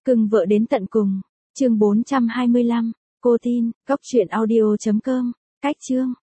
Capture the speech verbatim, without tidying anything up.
Cưng vợ đến tận cùng. Chương bốn trăm hai mươi lăm. Cô tin, cốc truyện audio chấm com. Cách chương